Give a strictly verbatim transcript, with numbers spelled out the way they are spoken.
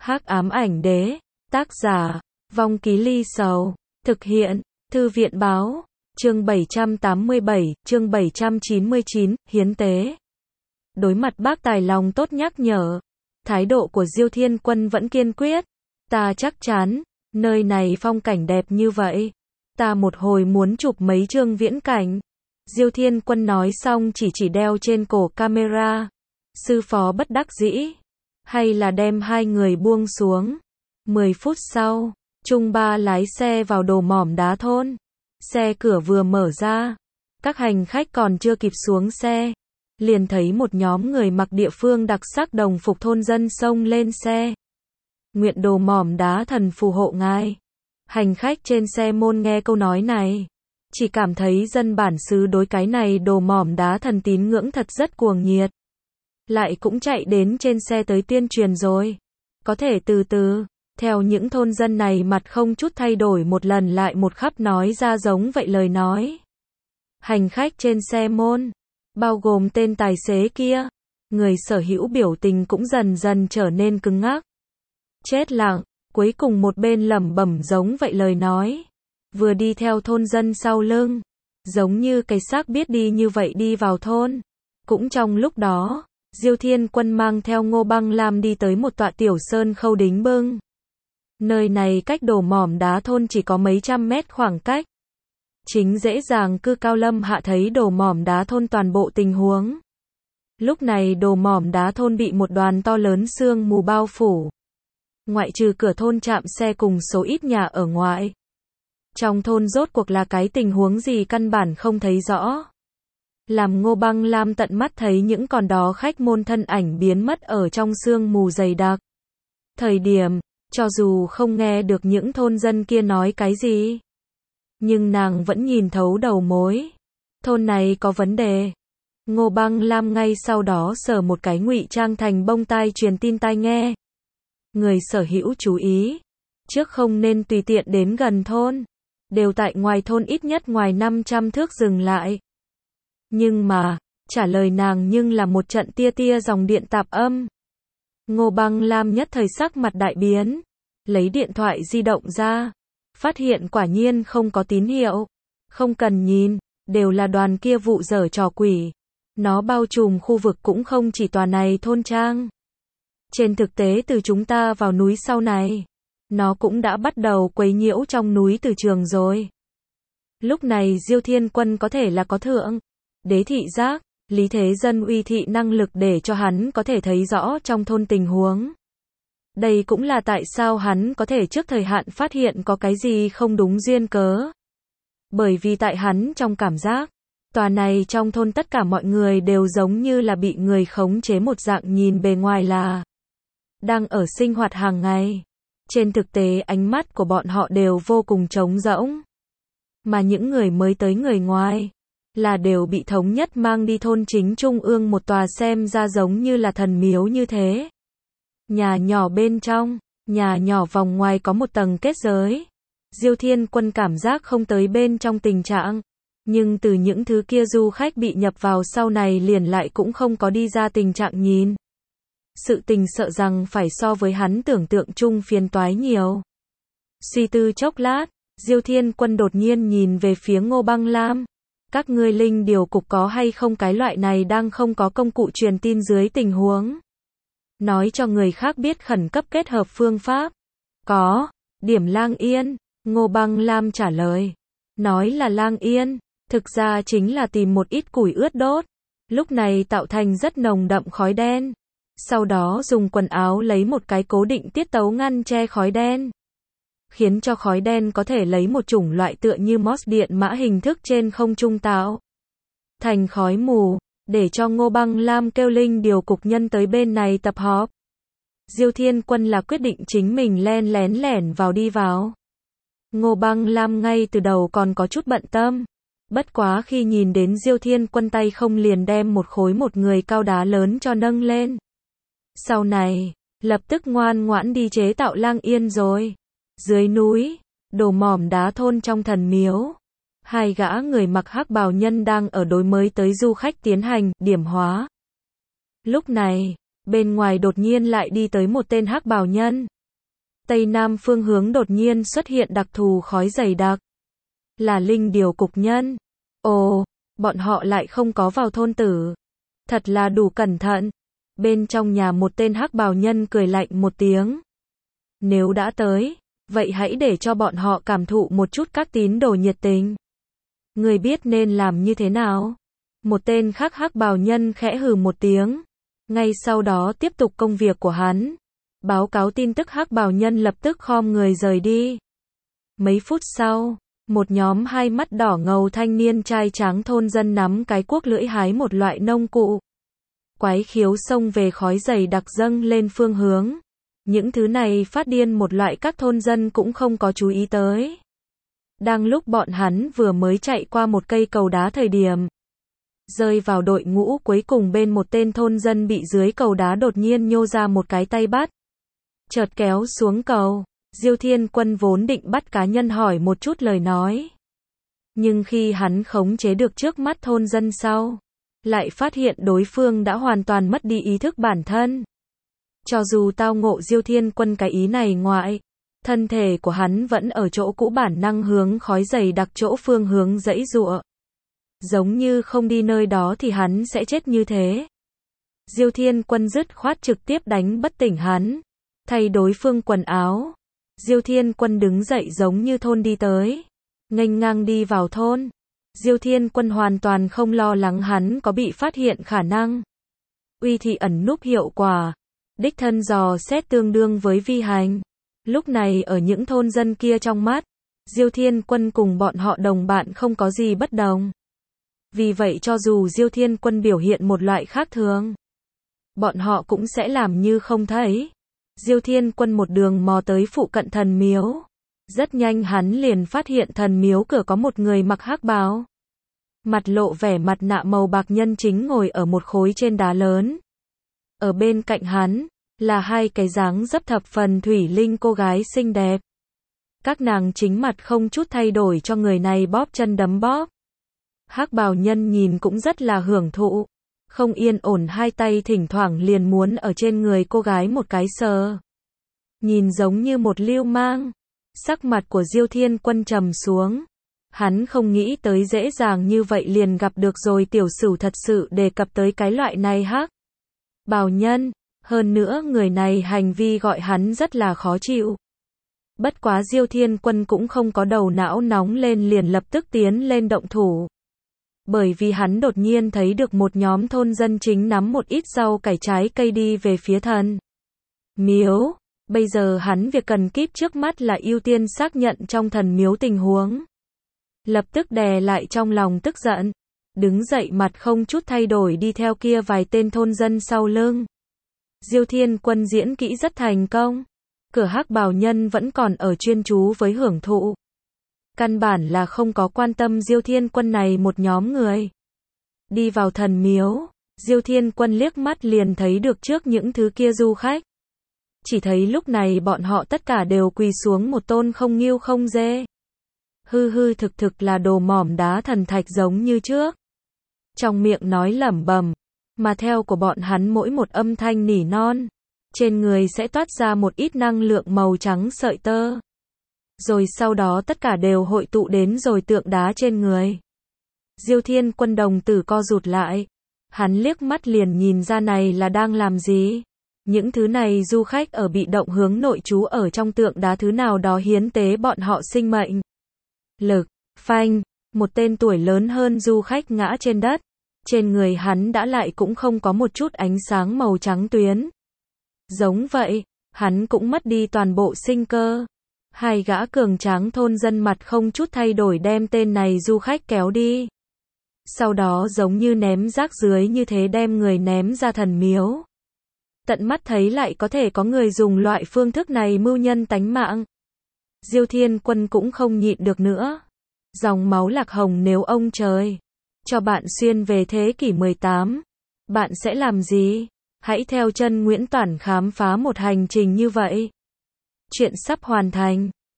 Hắc ám ảnh đế, tác giả, Vong Ký Ly Sầu, thực hiện, Thư viện báo, chương bảy trăm tám mươi bảy, chương bảy trăm chín mươi chín, hiến tế. Đối mặt bác tài lòng tốt nhắc nhở, thái độ của Diêu Thiên Quân vẫn kiên quyết. Ta chắc chắn, nơi này phong cảnh đẹp như vậy. Ta một hồi muốn chụp mấy chương viễn cảnh. Diêu Thiên Quân nói xong chỉ chỉ đeo trên cổ camera. Sư phó bất đắc dĩ. Hay là đem hai người buông xuống. Mười phút sau, Trung Ba lái xe vào Đồ Mỏm Đá thôn. Xe cửa vừa mở ra. Các hành khách còn chưa kịp xuống xe. Liền thấy một nhóm người mặc địa phương đặc sắc đồng phục thôn dân xông lên xe. Nguyện Đồ Mỏm Đá thần phù hộ ngài. Hành khách trên xe môn nghe câu nói này. Chỉ cảm thấy dân bản xứ đối cái này Đồ Mỏm Đá thần tín ngưỡng thật rất cuồng nhiệt. Lại cũng chạy đến trên xe tới tuyên truyền rồi. Có thể từ từ, theo những thôn dân này mặt không chút thay đổi một lần lại một khắp nói ra giống vậy lời nói. Hành khách trên xe môn, bao gồm tên tài xế kia, người sở hữu biểu tình cũng dần dần trở nên cứng ngắc. Chết lặng, cuối cùng một bên lẩm bẩm giống vậy lời nói. Vừa đi theo thôn dân sau lưng, giống như cái xác biết đi như vậy đi vào thôn. Cũng trong lúc đó, Diêu Thiên Quân mang theo Ngô Băng Lam đi tới một tọa tiểu sơn khâu đính bưng. Nơi này cách Đồ Mỏm Đá thôn chỉ có mấy trăm mét khoảng cách. Chính dễ dàng cư cao lâm hạ thấy Đồ Mỏm Đá thôn toàn bộ tình huống. Lúc này Đồ Mỏm Đá thôn bị một đoàn to lớn sương mù bao phủ. Ngoại trừ cửa thôn trạm xe cùng số ít nhà ở ngoại. Trong thôn rốt cuộc là cái tình huống gì căn bản không thấy rõ. Làm Ngô Băng Lam tận mắt thấy những con đó khách môn thân ảnh biến mất ở trong sương mù dày đặc. Thời điểm, cho dù không nghe được những thôn dân kia nói cái gì, nhưng nàng vẫn nhìn thấu đầu mối. Thôn này có vấn đề. Ngô Băng Lam ngay sau đó sờ một cái ngụy trang thành bông tai truyền tin tai nghe. Người sở hữu chú ý, trước không nên tùy tiện đến gần thôn, đều tại ngoài thôn ít nhất ngoài năm trăm thước dừng lại. Nhưng mà, trả lời nàng nhưng là một trận tia tia dòng điện tạp âm. Ngô Băng Lam nhất thời sắc mặt đại biến, lấy điện thoại di động ra, phát hiện quả nhiên không có tín hiệu. Không cần nhìn, đều là đoàn kia vụ dở trò quỷ. Nó bao trùm khu vực cũng không chỉ tòa này thôn trang. Trên thực tế từ chúng ta vào núi sau này, nó cũng đã bắt đầu quấy nhiễu trong núi từ trường rồi. Lúc này Diêu Thiên Quân có thể là có thượng đế thị giác, lý thế dân uy thị năng lực để cho hắn có thể thấy rõ trong thôn tình huống. Đây cũng là tại sao hắn có thể trước thời hạn phát hiện có cái gì không đúng duyên cớ. Bởi vì tại hắn trong cảm giác, tòa này trong thôn tất cả mọi người đều giống như là bị người khống chế một dạng, nhìn bề ngoài là đang ở sinh hoạt hàng ngày. Trên thực tế ánh mắt của bọn họ đều vô cùng trống rỗng. Mà những người mới tới người ngoài là đều bị thống nhất mang đi thôn chính trung ương một tòa xem ra giống như là thần miếu như thế. Nhà nhỏ bên trong, nhà nhỏ vòng ngoài có một tầng kết giới. Diêu Thiên Quân cảm giác không tới bên trong tình trạng, nhưng từ những thứ kia du khách bị nhập vào sau này liền lại cũng không có đi ra tình trạng nhìn. Sự tình sợ rằng phải so với hắn tưởng tượng chung phiền toái nhiều. Suy tư chốc lát, Diêu Thiên Quân đột nhiên nhìn về phía Ngô Băng Lam. Các ngươi linh điều cục có hay không cái loại này đang không có công cụ truyền tin dưới tình huống nói cho người khác biết khẩn cấp kết hợp phương pháp? Có. Điểm Lang Yên. Ngô Băng Lam trả lời. Nói là Lang Yên, thực ra chính là tìm một ít củi ướt đốt. Lúc này tạo thành rất nồng đậm khói đen. Sau đó dùng quần áo lấy một cái cố định tiết tấu ngăn che khói đen. Khiến cho khói đen có thể lấy một chủng loại tựa như Morse điện mã hình thức trên không trung tạo thành khói mù, để cho Ngô Băng Lam kêu linh điều cục nhân tới bên này tập họp. Diêu Thiên Quân là quyết định chính mình len lén lẻn vào đi vào. Ngô Băng Lam ngay từ đầu còn có chút bận tâm. Bất quá khi nhìn đến Diêu Thiên Quân tay không liền đem một khối một người cao đá lớn cho nâng lên. Sau này, lập tức ngoan ngoãn đi chế tạo Lang Yên rồi. Dưới núi, Đồ Mỏm Đá thôn trong thần miếu, hai gã người mặc hắc bào nhân đang ở đối mới tới du khách tiến hành điểm hóa. Lúc này, bên ngoài đột nhiên lại đi tới một tên hắc bào nhân. Tây nam phương hướng đột nhiên xuất hiện đặc thù khói dày đặc. Là linh điều cục nhân. Ồ, bọn họ lại không có vào thôn tử. Thật là đủ cẩn thận. Bên trong nhà một tên hắc bào nhân cười lạnh một tiếng. Nếu đã tới, vậy hãy để cho bọn họ cảm thụ một chút các tín đồ nhiệt tình. Người biết nên làm như thế nào? Một tên khác hắc bào nhân khẽ hừ một tiếng. Ngay sau đó tiếp tục công việc của hắn. Báo cáo tin tức hắc bào nhân lập tức khom người rời đi. Mấy phút sau, một nhóm hai mắt đỏ ngầu thanh niên trai tráng thôn dân nắm cái cuốc lưỡi hái một loại nông cụ. Quái khiếu xông về khói dày đặc dâng lên phương hướng. Những thứ này phát điên một loại các thôn dân cũng không có chú ý tới. Đang lúc bọn hắn vừa mới chạy qua một cây cầu đá thời điểm. Rơi vào đội ngũ cuối cùng bên một tên thôn dân bị dưới cầu đá đột nhiên nhô ra một cái tay bắt. Chợt kéo xuống cầu. Diêu Thiên Quân vốn định bắt cá nhân hỏi một chút lời nói. Nhưng khi hắn khống chế được trước mắt thôn dân sau, lại phát hiện đối phương đã hoàn toàn mất đi ý thức bản thân. Cho dù tao ngộ Diêu Thiên Quân cái ý này ngoại, thân thể của hắn vẫn ở chỗ cũ bản năng hướng khói dày đặc chỗ phương hướng giãy giụa. Giống như không đi nơi đó thì hắn sẽ chết như thế. Diêu Thiên Quân dứt khoát trực tiếp đánh bất tỉnh hắn, thay đối phương quần áo. Diêu Thiên Quân đứng dậy giống như thôn đi tới, nghênh ngang đi vào thôn. Diêu Thiên Quân hoàn toàn không lo lắng hắn có bị phát hiện khả năng. Uy thị ẩn núp hiệu quả, đích thân dò xét tương đương với vi hành. Lúc này ở những thôn dân kia trong mắt, Diêu Thiên Quân cùng bọn họ đồng bạn không có gì bất đồng. Vì vậy cho dù Diêu Thiên Quân biểu hiện một loại khác thường, bọn họ cũng sẽ làm như không thấy. Diêu Thiên Quân một đường mò tới phụ cận thần miếu. Rất nhanh hắn liền phát hiện thần miếu cửa có một người mặc hắc bào, mặt lộ vẻ mặt nạ màu bạc nhân chính ngồi ở một khối trên đá lớn. Ở bên cạnh hắn, là hai cái dáng dấp thập phần thủy linh cô gái xinh đẹp. Các nàng chính mặt không chút thay đổi cho người này bóp chân đấm bóp. Hắc bào nhân nhìn cũng rất là hưởng thụ. Không yên ổn hai tay thỉnh thoảng liền muốn ở trên người cô gái một cái sờ. Nhìn giống như một lưu mang. Sắc mặt của Diêu Thiên Quân trầm xuống. Hắn không nghĩ tới dễ dàng như vậy liền gặp được rồi tiểu sửu thật sự đề cập tới cái loại này hắc bào nhân. Hơn nữa người này hành vi gọi hắn rất là khó chịu. Bất quá Diêu Thiên Quân cũng không có đầu não nóng lên liền lập tức tiến lên động thủ. Bởi vì hắn đột nhiên thấy được một nhóm thôn dân chính nắm một ít rau cải trái cây đi về phía thần miếu. Bây giờ hắn việc cần kíp trước mắt là ưu tiên xác nhận trong thần miếu tình huống. Lập tức đè lại trong lòng tức giận. Đứng dậy mặt không chút thay đổi đi theo kia vài tên thôn dân sau lưng. Diêu Thiên Quân diễn kỹ rất thành công. Cửa hắc bào nhân vẫn còn ở chuyên chú với hưởng thụ. Căn bản là không có quan tâm Diêu Thiên Quân này một nhóm người. Đi vào thần miếu, Diêu Thiên Quân liếc mắt liền thấy được trước những thứ kia du khách. Chỉ thấy lúc này bọn họ tất cả đều quỳ xuống một tôn không nghêu không dê. Hư hư thực thực là đồ mỏm đá thần thạch giống như trước. Trong miệng nói lẩm bẩm, mà theo của bọn hắn mỗi một âm thanh nỉ non, trên người sẽ toát ra một ít năng lượng màu trắng sợi tơ. Rồi sau đó tất cả đều hội tụ đến rồi tượng đá trên người. Diêu Thiên Quân đồng tử co rụt lại. Hắn liếc mắt liền nhìn ra này là đang làm gì. Những thứ này du khách ở bị động hướng nội trú ở trong tượng đá thứ nào đó hiến tế bọn họ sinh mệnh. Lực, phanh, một tên tuổi lớn hơn du khách ngã trên đất. Trên người hắn đã lại cũng không có một chút ánh sáng màu trắng tuyến. Giống vậy, hắn cũng mất đi toàn bộ sinh cơ. Hai gã cường tráng thôn dân mặt không chút thay đổi đem tên này du khách kéo đi. Sau đó giống như ném rác dưới như thế đem người ném ra thần miếu. Tận mắt thấy lại có thể có người dùng loại phương thức này mưu nhân tánh mạng. Diêu Thiên Quân cũng không nhịn được nữa. Dòng máu lạc hồng nếu ông trời cho bạn xuyên về thế kỷ mười tám, bạn sẽ làm gì? Hãy theo chân Nguyễn Toản khám phá một hành trình như vậy. Chuyện sắp hoàn thành.